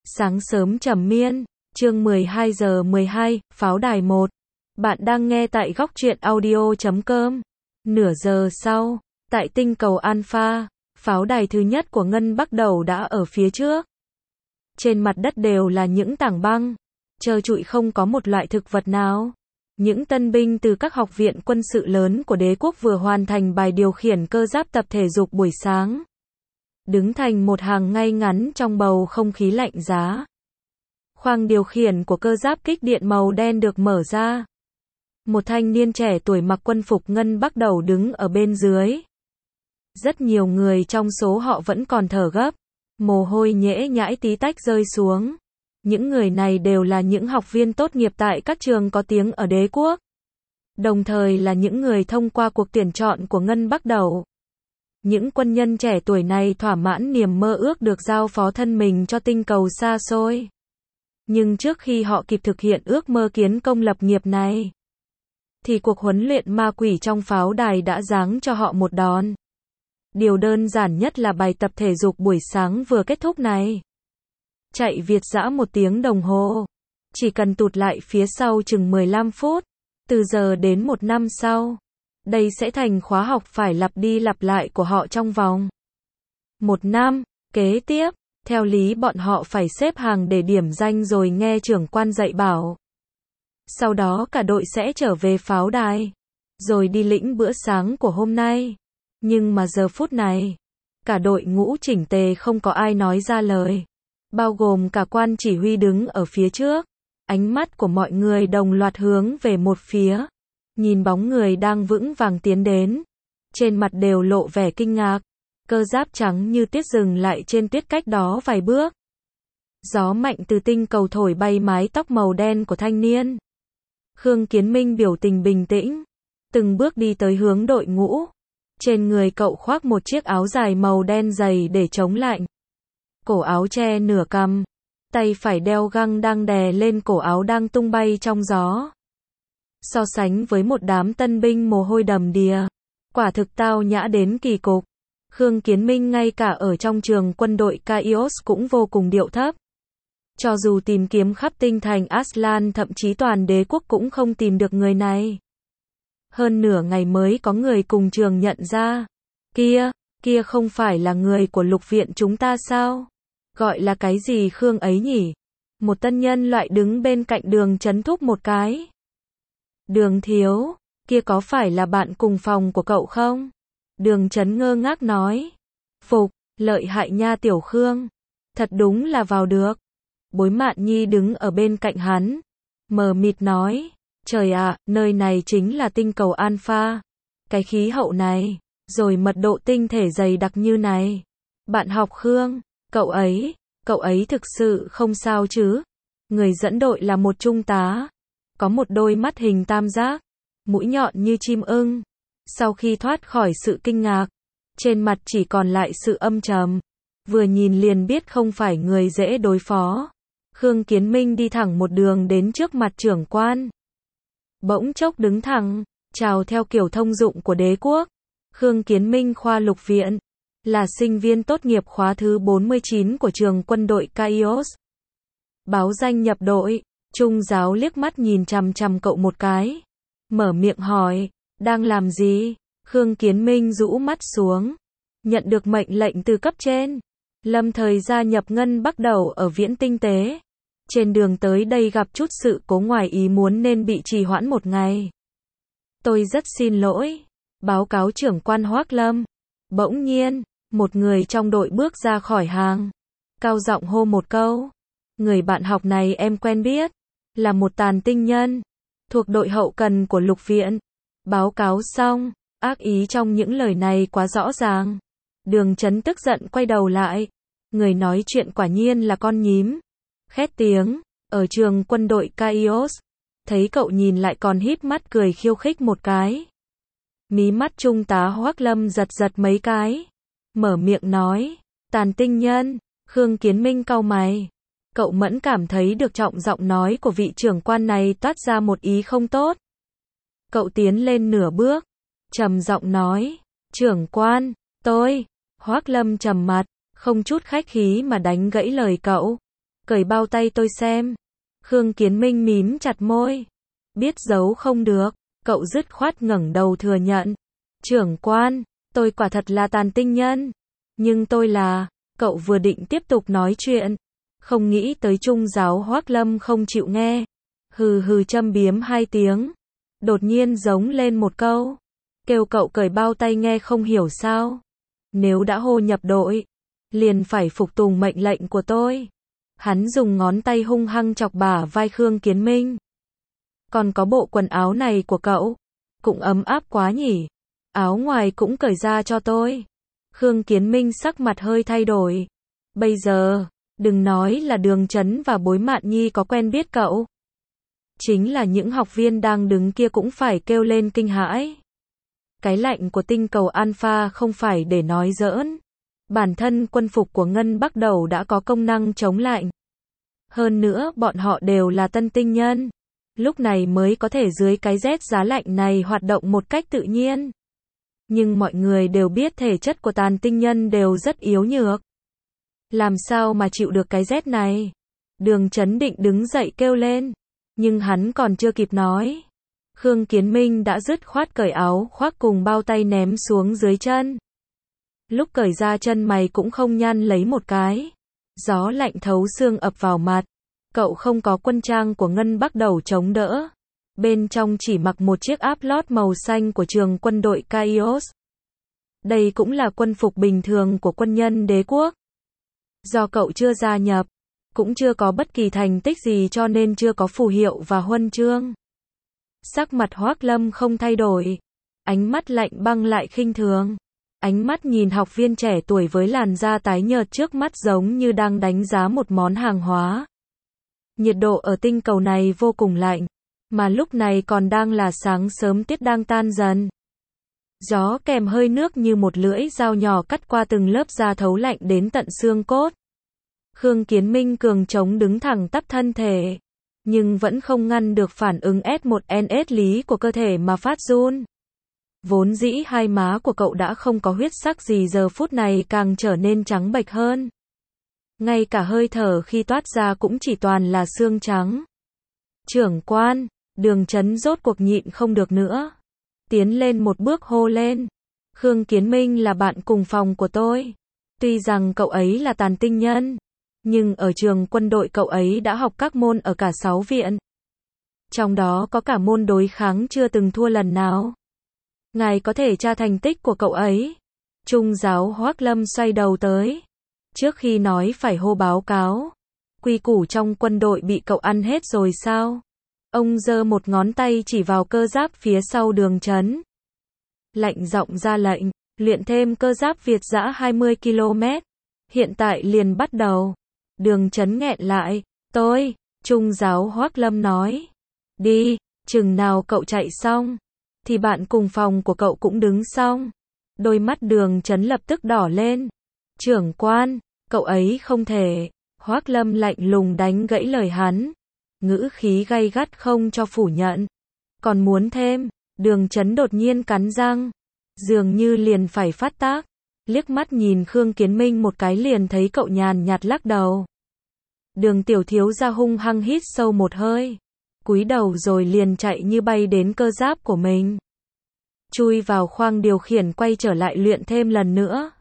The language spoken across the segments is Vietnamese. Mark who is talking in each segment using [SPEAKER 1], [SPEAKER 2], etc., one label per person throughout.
[SPEAKER 1] Sáng sớm trầm miên, chương 12 giờ 12, pháo đài 1. Bạn đang nghe tại góc truyện audio.com. Nửa giờ sau, tại tinh cầu Alpha, pháo đài thứ nhất của Ngân Bắc Đầu đã ở phía trước. Trên mặt đất đều là những tảng băng, trơ trụi không có một loại thực vật nào. Những tân binh từ các học viện quân sự lớn của đế quốc vừa hoàn thành bài điều khiển cơ giáp tập thể dục buổi sáng. Đứng thành một hàng ngay ngắn trong bầu không khí lạnh giá. Khoang điều khiển của cơ giáp kích điện màu đen được mở ra. Một thanh niên trẻ tuổi mặc quân phục Ngân Bắc Đầu đứng ở bên dưới. Rất nhiều người trong số họ vẫn còn thở gấp, mồ hôi nhễ nhãi tí tách rơi xuống. Những người này đều là những học viên tốt nghiệp tại các trường có tiếng ở đế quốc. Đồng thời là những người thông qua cuộc tuyển chọn của Ngân Bắc Đầu. Những quân nhân trẻ tuổi này thỏa mãn niềm mơ ước được giao phó thân mình cho tinh cầu xa xôi. Nhưng trước khi họ kịp thực hiện ước mơ kiến công lập nghiệp này, thì cuộc huấn luyện ma quỷ trong pháo đài đã giáng cho họ một đòn. Điều đơn giản nhất là bài tập thể dục buổi sáng vừa kết thúc này. Chạy việt dã 1 tiếng đồng hồ. Chỉ cần tụt lại phía sau chừng 15 phút. Từ giờ đến 1 năm sau. Đây sẽ thành khóa học phải lặp đi lặp lại của họ trong vòng 1 năm. Kế tiếp, theo lý bọn họ phải xếp hàng để điểm danh rồi nghe trưởng quan dạy bảo. Sau đó cả đội sẽ trở về pháo đài. Rồi đi lĩnh bữa sáng của hôm nay. Nhưng mà giờ phút này, cả đội ngũ chỉnh tề không có ai nói ra lời. Bao gồm cả quan chỉ huy đứng ở phía trước. Ánh mắt của mọi người đồng loạt hướng về một phía. Nhìn bóng người đang vững vàng tiến đến. Trên mặt đều lộ vẻ kinh ngạc. Cơ giáp trắng như tuyết dừng lại trên tuyết cách đó vài bước. Gió mạnh từ tinh cầu thổi bay mái tóc màu đen của thanh niên. Khương Kiến Minh biểu tình bình tĩnh. Từng bước đi tới hướng đội ngũ. Trên người cậu khoác một chiếc áo dài màu đen dày để chống lạnh. Cổ áo che nửa cằm. Tay phải đeo găng đang đè lên cổ áo đang tung bay trong gió. So sánh với một đám tân binh mồ hôi đầm đìa, quả thực tao nhã đến kỳ cục. Khương Kiến Minh ngay cả ở trong trường quân đội Kaios cũng vô cùng điệu thấp. Cho dù tìm kiếm khắp tinh thành Aslan thậm chí toàn đế quốc cũng không tìm được người này. Hơn nửa ngày mới có người cùng trường nhận ra. Kia không phải là người của lục viện chúng ta sao? Gọi là cái gì Khương ấy nhỉ? Một tân nhân loại đứng bên cạnh Đường Chấn thúc một cái. Đường thiếu, kia có phải là bạn cùng phòng của cậu không? Đường Chấn ngơ ngác nói. Phục, lợi hại nha tiểu Khương. Thật đúng là vào được. Bối Mạn Nhi đứng ở bên cạnh hắn. Mờ mịt nói. Trời ạ, nơi này chính là tinh cầu Alpha. Cái khí hậu này, rồi mật độ tinh thể dày đặc như này. Bạn học Khương, cậu ấy thực sự không sao chứ? Người dẫn đội là một trung tá. Có một đôi mắt hình tam giác, mũi nhọn như chim ưng. Sau khi thoát khỏi sự kinh ngạc, trên mặt chỉ còn lại sự âm trầm. Vừa nhìn liền biết không phải người dễ đối phó. Khương Kiến Minh đi thẳng một đường đến trước mặt trưởng quan. Bỗng chốc đứng thẳng, chào theo kiểu thông dụng của đế quốc. Khương Kiến Minh khoa lục viện, là sinh viên tốt nghiệp khóa thứ 49 của trường quân đội Kaios. Báo danh nhập đội. Trung giáo liếc mắt nhìn chằm chằm cậu một cái. Mở miệng hỏi, đang làm gì? Khương Kiến Minh rũ mắt xuống. Nhận được mệnh lệnh từ cấp trên. Lâm thời gia nhập Ngân Bắc Đầu ở Viễn Tinh Tế. Trên đường tới đây gặp chút sự cố ngoài ý muốn nên bị trì hoãn 1 ngày. Tôi rất xin lỗi. Báo cáo trưởng quan Hoắc Lâm. Bỗng nhiên, một người trong đội bước ra khỏi hàng. Cao giọng hô một câu. Người bạn học này em quen biết. Là một tàn tinh nhân. Thuộc đội hậu cần của lục viện. Báo cáo xong. Ác ý trong những lời này quá rõ ràng. Đường Chấn tức giận quay đầu lại. Người nói chuyện quả nhiên là con nhím. Khét tiếng. Ở trường quân đội Kaios. Thấy cậu nhìn lại còn híp mắt cười khiêu khích một cái. Mí mắt trung tá Hoắc Lâm giật giật mấy cái. Mở miệng nói. Tàn tinh nhân. Khương Kiến Minh cau mày. Cậu mẫn cảm thấy được trọng giọng nói của vị trưởng quan này toát ra một ý không tốt. Cậu tiến lên nửa bước. Trầm giọng nói. Trưởng quan, tôi. Hoắc Lâm trầm mặt. Không chút khách khí mà đánh gãy lời cậu. cởi bao tay tôi xem. Khương Kiến Minh mím chặt môi. Biết giấu không được, cậu dứt khoát ngẩng đầu thừa nhận. Trưởng quan, tôi quả thật là tàn tinh nhân. Nhưng tôi là, cậu vừa định tiếp tục nói chuyện. Không nghĩ tới trung giáo Hoác Lâm không chịu nghe. Hừ hừ châm biếm 2 tiếng. Đột nhiên giống lên một câu. Kêu cậu cởi bao tay nghe không hiểu sao. Nếu đã hô nhập đội, liền phải phục tùng mệnh lệnh của tôi. Hắn dùng ngón tay hung hăng chọc bả vai Khương Kiến Minh. Còn có bộ quần áo này của cậu, cũng ấm áp quá nhỉ. Áo ngoài cũng cởi ra cho tôi. Khương Kiến Minh sắc mặt hơi thay đổi. Bây giờ, đừng nói là Đường Chấn và Bối Mạn Nhi có quen biết cậu. Chính là những học viên đang đứng kia cũng phải kêu lên kinh hãi. Cái lạnh của tinh cầu Alpha không phải để nói giỡn. Bản thân quân phục của Ngân Bắc Đầu đã có công năng chống lạnh. Hơn nữa bọn họ đều là tân tinh nhân. Lúc này mới có thể dưới cái rét giá lạnh này hoạt động một cách tự nhiên. Nhưng mọi người đều biết thể chất của tàn tinh nhân đều rất yếu nhược. Làm sao mà chịu được cái rét này? Đường Chấn định đứng dậy kêu lên. Nhưng hắn còn chưa kịp nói. Khương Kiến Minh đã dứt khoát cởi áo khoác cùng bao tay ném xuống dưới chân. Lúc cởi ra chân mày cũng không nhăn lấy một cái. Gió lạnh thấu xương ập vào mặt. Cậu không có quân trang của Ngân Bắc Đầu chống đỡ. Bên trong chỉ mặc một chiếc áp lót màu xanh của trường quân đội Kaios. Đây cũng là quân phục bình thường của quân nhân đế quốc. Do cậu chưa gia nhập, cũng chưa có bất kỳ thành tích gì cho nên chưa có phù hiệu và huân chương. Sắc mặt Hoác Lâm không thay đổi. Ánh mắt lạnh băng lại khinh thường. Ánh mắt nhìn học viên trẻ tuổi với làn da tái nhợt trước mắt giống như đang đánh giá một món hàng hóa. Nhiệt độ ở tinh cầu này vô cùng lạnh, mà lúc này còn đang là sáng sớm tiết đang tan dần. Gió kèm hơi nước như một lưỡi dao nhỏ cắt qua từng lớp da thấu lạnh đến tận xương cốt. Khương Kiến Minh cường trống đứng thẳng tắp thân thể, nhưng vẫn không ngăn được phản ứng S1NS lý của cơ thể mà phát run. Vốn dĩ hai má của cậu đã không có huyết sắc gì giờ phút này càng trở nên trắng bệch hơn. Ngay cả hơi thở khi toát ra cũng chỉ toàn là xương trắng. Trưởng quan, Đường Chấn rốt cuộc nhịn không được nữa. Tiến lên một bước hô lên. Khương Kiến Minh là bạn cùng phòng của tôi. Tuy rằng cậu ấy là tàn tinh nhân, nhưng ở trường quân đội cậu ấy đã học các môn ở cả 6 viện. Trong đó có cả môn đối kháng chưa từng thua lần nào. Ngài có thể tra thành tích của cậu ấy. Trung giáo Hoác Lâm xoay đầu tới. Trước khi nói phải hô báo cáo. Quy củ trong quân đội bị cậu ăn hết rồi sao? Ông giơ một ngón tay chỉ vào cơ giáp phía sau Đường Chấn. Lạnh giọng ra lệnh, luyện thêm cơ giáp Việt dã 20 km. Hiện tại liền bắt đầu. Đường Chấn nghẹn lại. Tôi, Trung giáo Hoác Lâm nói. Đi, chừng nào cậu chạy xong, thì bạn cùng phòng của cậu cũng đứng xong. Đôi mắt Đường Chấn lập tức đỏ lên. Trưởng quan, cậu ấy không thể. Hoác Lâm lạnh lùng đánh gãy lời hắn. Ngữ khí gay gắt không cho phủ nhận. Còn muốn thêm. Đường Chấn đột nhiên cắn răng. Dường như liền phải phát tác. Liếc mắt nhìn Khương Kiến Minh một cái liền thấy cậu nhàn nhạt lắc đầu. Đường tiểu thiếu gia hung hăng hít sâu một hơi. Cúi đầu rồi liền chạy như bay đến cơ giáp của mình. Chui vào khoang điều khiển quay trở lại luyện thêm lần nữa.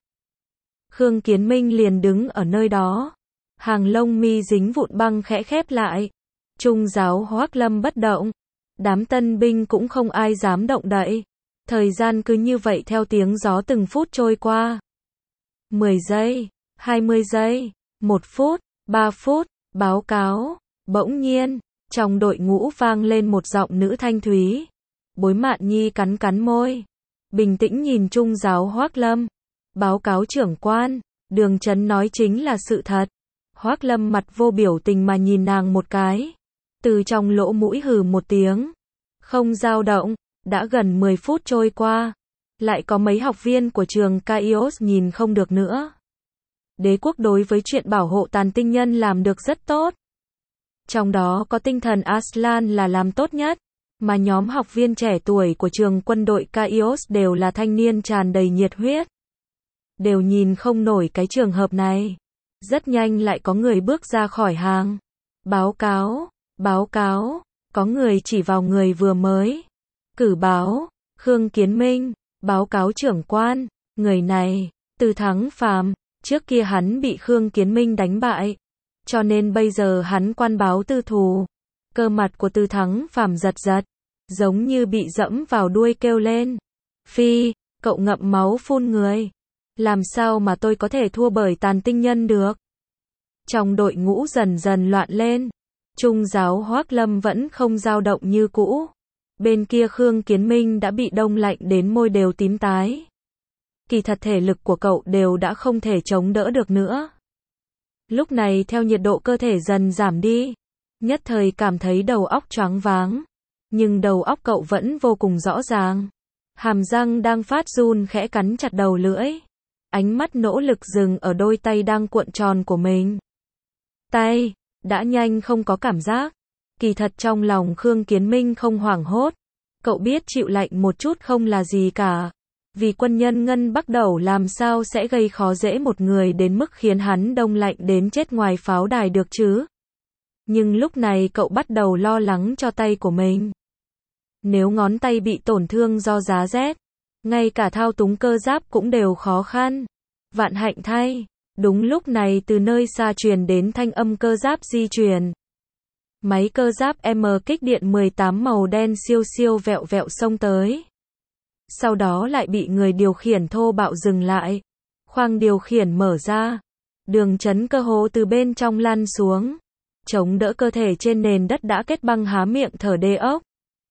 [SPEAKER 1] Khương Kiến Minh liền đứng ở nơi đó. Hàng lông mi dính vụn băng khẽ khép lại. Trung giáo Hoác Lâm bất động. Đám tân binh cũng không ai dám động đậy. Thời gian cứ như vậy theo tiếng gió từng phút trôi qua. 10 giây, 20 giây, 1 phút, 3 phút, báo cáo. Bỗng nhiên, trong đội ngũ vang lên một giọng nữ thanh thúy. Bối Mạn Nhi cắn cắn môi. Bình tĩnh nhìn Trung giáo Hoác Lâm. Báo cáo trưởng quan, Đường Chấn nói chính là sự thật. Hoác Lâm mặt vô biểu tình mà nhìn nàng một cái. Từ trong lỗ mũi hừ một tiếng. Không dao động, đã gần 10 phút trôi qua. Lại có mấy học viên của trường Kaios nhìn không được nữa. Đế quốc đối với chuyện bảo hộ tàn tinh nhân làm được rất tốt. Trong đó có tinh thần Aslan là làm tốt nhất. Mà nhóm học viên trẻ tuổi của trường quân đội Kaios đều là thanh niên tràn đầy nhiệt huyết. Đều nhìn không nổi cái trường hợp này. Rất nhanh lại có người bước ra khỏi hàng. Báo cáo, có người chỉ vào người vừa mới cử báo, Khương Kiến Minh, báo cáo trưởng quan, người này, Từ Thắng Phàm, trước kia hắn bị Khương Kiến Minh đánh bại, cho nên bây giờ hắn quan báo tư thù. Cơ mặt của Từ Thắng Phàm giật giật, giống như bị dẫm vào đuôi kêu lên. Phi, cậu ngậm máu phun người. Làm sao mà tôi có thể thua bởi Tàn Tinh Nhân được? Trong đội ngũ dần dần loạn lên. Trung giáo Hoắc Lâm vẫn không dao động như cũ. Bên kia Khương Kiến Minh đã bị đông lạnh đến môi đều tím tái. Kỳ thật thể lực của cậu đều đã không thể chống đỡ được nữa. Lúc này theo nhiệt độ cơ thể dần giảm đi, nhất thời cảm thấy đầu óc choáng váng. Nhưng đầu óc cậu vẫn vô cùng rõ ràng. Hàm răng đang phát run khẽ cắn chặt đầu lưỡi. Ánh mắt nỗ lực dừng ở đôi tay đang cuộn tròn của mình. Tay, đã nhanh không có cảm giác. Kỳ thật trong lòng Khương Kiến Minh không hoảng hốt. Cậu biết chịu lạnh một chút không là gì cả. Vì quân nhân Ngân Bắc Đầu làm sao sẽ gây khó dễ một người đến mức khiến hắn đông lạnh đến chết ngoài pháo đài được chứ. Nhưng lúc này cậu bắt đầu lo lắng cho tay của mình. Nếu ngón tay bị tổn thương do giá rét, ngay cả thao túng cơ giáp cũng đều khó khăn. Vạn hạnh thay, đúng lúc này từ nơi xa truyền đến thanh âm cơ giáp di chuyển. Máy cơ giáp M kích điện 18 màu đen siêu siêu vẹo vẹo xông tới. Sau đó lại bị người điều khiển thô bạo dừng lại. Khoang điều khiển mở ra. Đường chấn cơ hồ từ bên trong lăn xuống. Chống đỡ cơ thể trên nền đất đã kết băng há miệng thở đê ốc.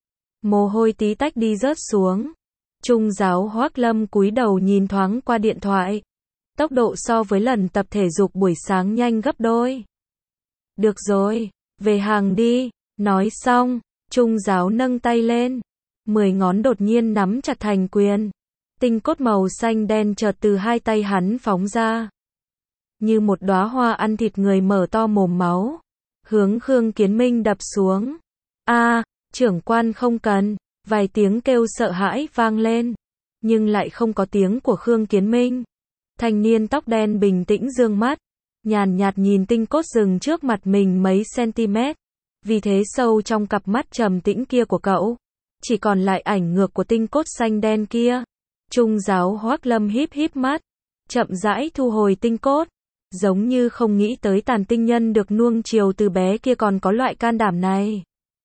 [SPEAKER 1] Mồ hôi tí tách đi rớt xuống. Trung giáo Hoắc Lâm cúi đầu nhìn thoáng qua điện thoại. Tốc độ so với lần tập thể dục buổi sáng nhanh gấp đôi. Được rồi, về hàng đi. Nói xong, Trung giáo nâng tay lên. 10 ngón đột nhiên nắm chặt thành quyền. Tinh cốt màu xanh đen chợt từ hai tay hắn phóng ra. Như một đóa hoa ăn thịt người mở to mồm máu. Hướng Khương Kiến Minh đập xuống. Trưởng quan không cần. Vài tiếng kêu sợ hãi vang lên. Nhưng lại không có tiếng của Khương Kiến Minh. Thanh niên tóc đen bình tĩnh dương mắt. Nhàn nhạt nhìn tinh cốt dừng trước mặt mình mấy cm. Vì thế sâu trong cặp mắt trầm tĩnh kia của cậu, chỉ còn lại ảnh ngược của tinh cốt xanh đen kia. Trung giáo Hoắc Lâm híp híp mắt, chậm rãi thu hồi tinh cốt, giống như không nghĩ tới Tàn Tinh Nhân được nuông chiều từ bé kia còn có loại can đảm này.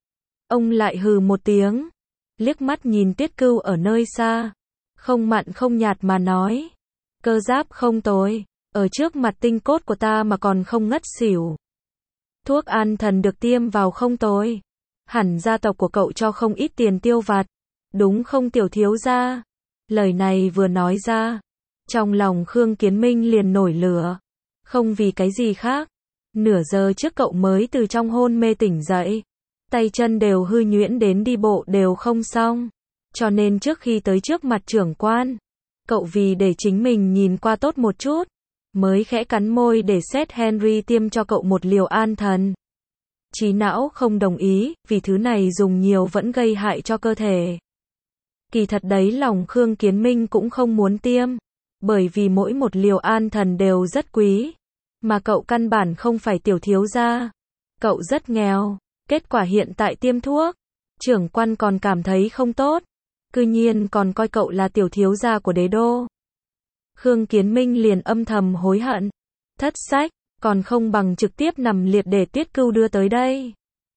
[SPEAKER 1] Ông lại hừ một tiếng, liếc mắt nhìn Tiết Cưu ở nơi xa, không mặn không nhạt mà nói, cơ giáp không tồi, ở trước mặt tinh cốt của ta mà còn không ngất xỉu. Thuốc an thần được tiêm vào không tồi. Hẳn gia tộc của cậu cho không ít tiền tiêu vặt. Đúng không tiểu thiếu gia? Lời này vừa nói ra, trong lòng Khương Kiến Minh liền nổi lửa. Không vì cái gì khác. Nửa giờ trước cậu mới từ trong hôn mê tỉnh dậy. Tay chân đều hư nhuyễn đến đi bộ đều không xong. Cho nên trước khi tới trước mặt trưởng quan, cậu vì để chính mình nhìn qua tốt một chút, mới khẽ cắn môi để Seth Henry tiêm cho cậu một liều an thần. Trí não không đồng ý, vì thứ này dùng nhiều vẫn gây hại cho cơ thể. Kỳ thật đấy lòng Khương Kiến Minh cũng không muốn tiêm, bởi vì mỗi một liều an thần đều rất quý, mà cậu căn bản không phải tiểu thiếu gia. Cậu rất nghèo, kết quả hiện tại tiêm thuốc, trưởng quan còn cảm thấy không tốt, cư nhiên còn coi cậu là tiểu thiếu gia của đế đô. Khương Kiến Minh liền âm thầm hối hận, thất sách, còn không bằng trực tiếp nằm liệt để Tiết Cưu đưa tới đây.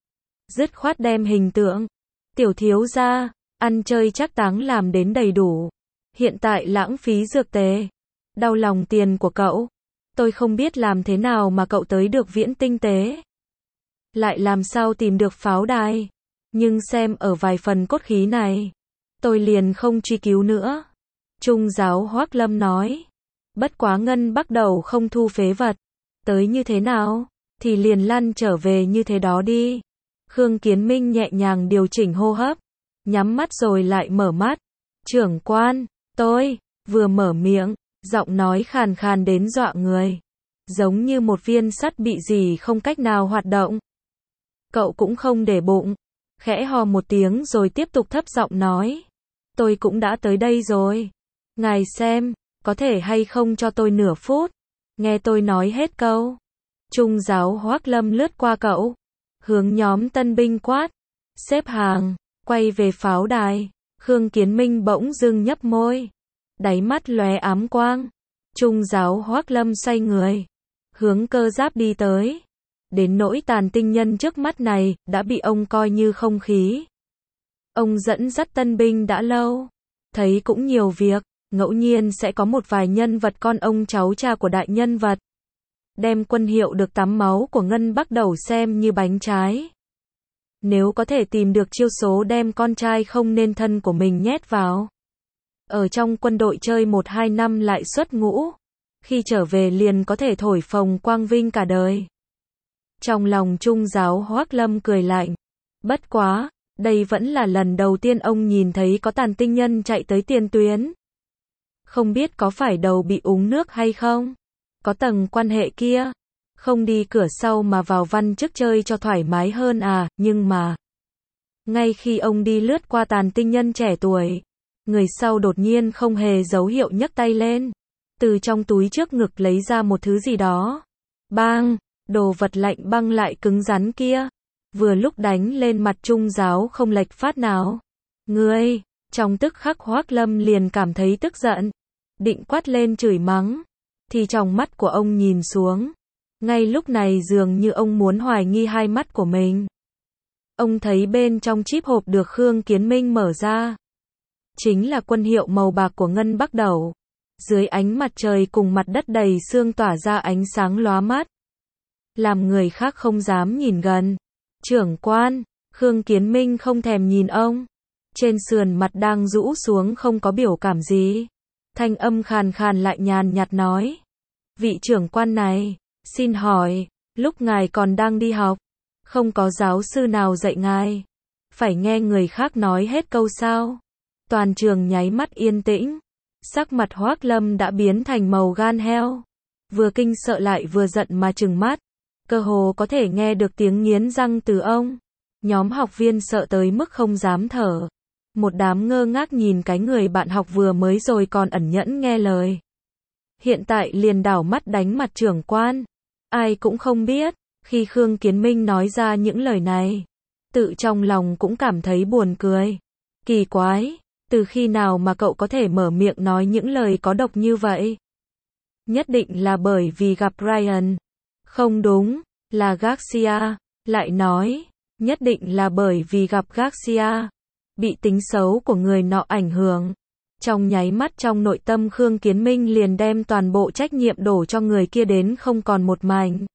[SPEAKER 1] Dứt khoát đem hình tượng tiểu thiếu gia, ăn chơi trác táng làm đến đầy đủ. Hiện tại lãng phí dược tề, đau lòng tiền của cậu. Tôi không biết làm thế nào mà cậu tới được Viễn Tinh Tế, lại làm sao tìm được pháo đài. Nhưng xem ở vài phần cốt khí này, tôi liền không truy cứu nữa. Trung giáo Hoắc Lâm nói, bất quá Ngân Bắc Đầu không thu phế vật, tới như thế nào, thì liền lăn trở về như thế đó đi. Khương Kiến Minh nhẹ nhàng điều chỉnh hô hấp, nhắm mắt rồi lại mở mắt. Trưởng quan, tôi, vừa mở miệng, giọng nói khàn khàn đến dọa người, giống như một viên sắt bị gì không cách nào hoạt động. Cậu cũng không để bụng, khẽ ho một tiếng rồi tiếp tục thấp giọng nói, tôi cũng đã tới đây rồi. Ngài xem, có thể hay không cho tôi nửa phút? Nghe tôi nói hết câu. Trung giáo Hoắc Lâm lướt qua cậu, hướng nhóm tân binh quát, xếp hàng, quay về pháo đài. Khương Kiến Minh bỗng dưng nhấp môi, đáy mắt lóe ám quang. Trung giáo Hoắc Lâm xoay người, hướng Cơ Giáp đi tới. Đến nỗi Tàn Tinh Nhân trước mắt này, đã bị ông coi như không khí. Ông dẫn dắt tân binh đã lâu, thấy cũng nhiều việc, ngẫu nhiên sẽ có một vài nhân vật con ông cháu cha của đại nhân vật. Đem quân hiệu được tắm máu của Ngân Bắc Đầu xem như bánh trái. Nếu có thể tìm được chiêu số đem con trai không nên thân của mình nhét vào. Ở trong quân đội chơi 1-2 năm lại xuất ngũ. Khi trở về liền có thể thổi phồng quang vinh cả đời. Trong lòng Trung giáo Hoắc Lâm cười lạnh. Bất quá, đây vẫn là lần đầu tiên ông nhìn thấy có Tàn Tinh Nhân chạy tới tiền tuyến. Không biết có phải đầu bị uống nước hay không? Có tầng quan hệ kia. Không đi cửa sau mà vào văn chức chơi cho thoải mái hơn à, nhưng mà. Ngay khi ông đi lướt qua Tàn Tinh Nhân trẻ tuổi, người sau đột nhiên không hề dấu hiệu nhấc tay lên. Từ trong túi trước ngực lấy ra một thứ gì đó. Bang, đồ vật lạnh băng lại cứng rắn kia. Vừa lúc đánh lên mặt Trung giáo không lệch phát nào. Ngươi, trong tức khắc Hoắc Lâm liền cảm thấy tức giận. Định quát lên chửi mắng. Thì trong mắt của ông nhìn xuống. Ngay lúc này dường như ông muốn hoài nghi hai mắt của mình. Ông thấy bên trong chip hộp được Khương Kiến Minh mở ra. Chính là quân hiệu màu bạc của Ngân Bắc Đầu. Dưới ánh mặt trời cùng mặt đất đầy sương tỏa ra ánh sáng lóa mắt. Làm người khác không dám nhìn gần. Trưởng quan, Khương Kiến Minh không thèm nhìn ông. Trên sườn mặt đang rũ xuống không có biểu cảm gì. Thanh âm khàn khàn lại nhàn nhạt nói. Vị trưởng quan này, xin hỏi, lúc ngài còn đang đi học, không có giáo sư nào dạy ngài. Phải nghe người khác nói hết câu sao? Toàn trường nháy mắt yên tĩnh. Sắc mặt Hoắc Lâm đã biến thành màu gan heo. Vừa kinh sợ lại vừa giận mà trừng mắt. Cơ hồ có thể nghe được tiếng nghiến răng từ ông. Nhóm học viên sợ tới mức không dám thở. Một đám ngơ ngác nhìn cái người bạn học vừa mới rồi còn ẩn nhẫn nghe lời. Hiện tại liền đảo mắt đánh mặt trưởng quan. Ai cũng không biết, khi Khương Kiến Minh nói ra những lời này. Tự trong lòng cũng cảm thấy buồn cười. Kỳ quái, từ khi nào mà cậu có thể mở miệng nói những lời có độc như vậy? Nhất định là bởi vì gặp Ryan. Không đúng, là Garcia. Lại nói, nhất định là bởi vì gặp Garcia. Bị tính xấu của người nọ ảnh hưởng. Trong nháy mắt trong nội tâm Khương Kiến Minh liền đem toàn bộ trách nhiệm đổ cho người kia đến không còn một mảnh.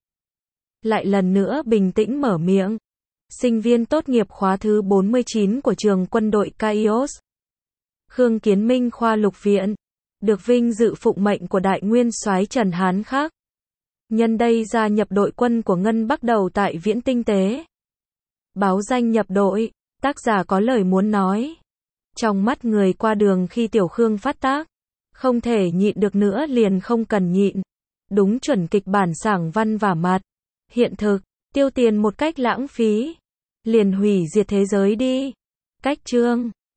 [SPEAKER 1] Lại lần nữa bình tĩnh mở miệng. Sinh viên tốt nghiệp khóa thứ 49 của trường quân đội Kaios. Khương Kiến Minh khoa lục viện. Được vinh dự phụng mệnh của đại nguyên soái Trần Hán Khắc. Nhân đây gia nhập đội quân của Ngân Bắc Đầu tại Viễn Tinh Tế. Báo danh nhập đội, tác giả có lời muốn nói. Trong mắt người qua đường khi Tiểu Khương phát tác, không thể nhịn được nữa liền không cần nhịn. Đúng chuẩn kịch bản sảng văn vả mặt. Hiện thực, tiêu tiền một cách lãng phí. Liền hủy diệt thế giới đi. Cách chương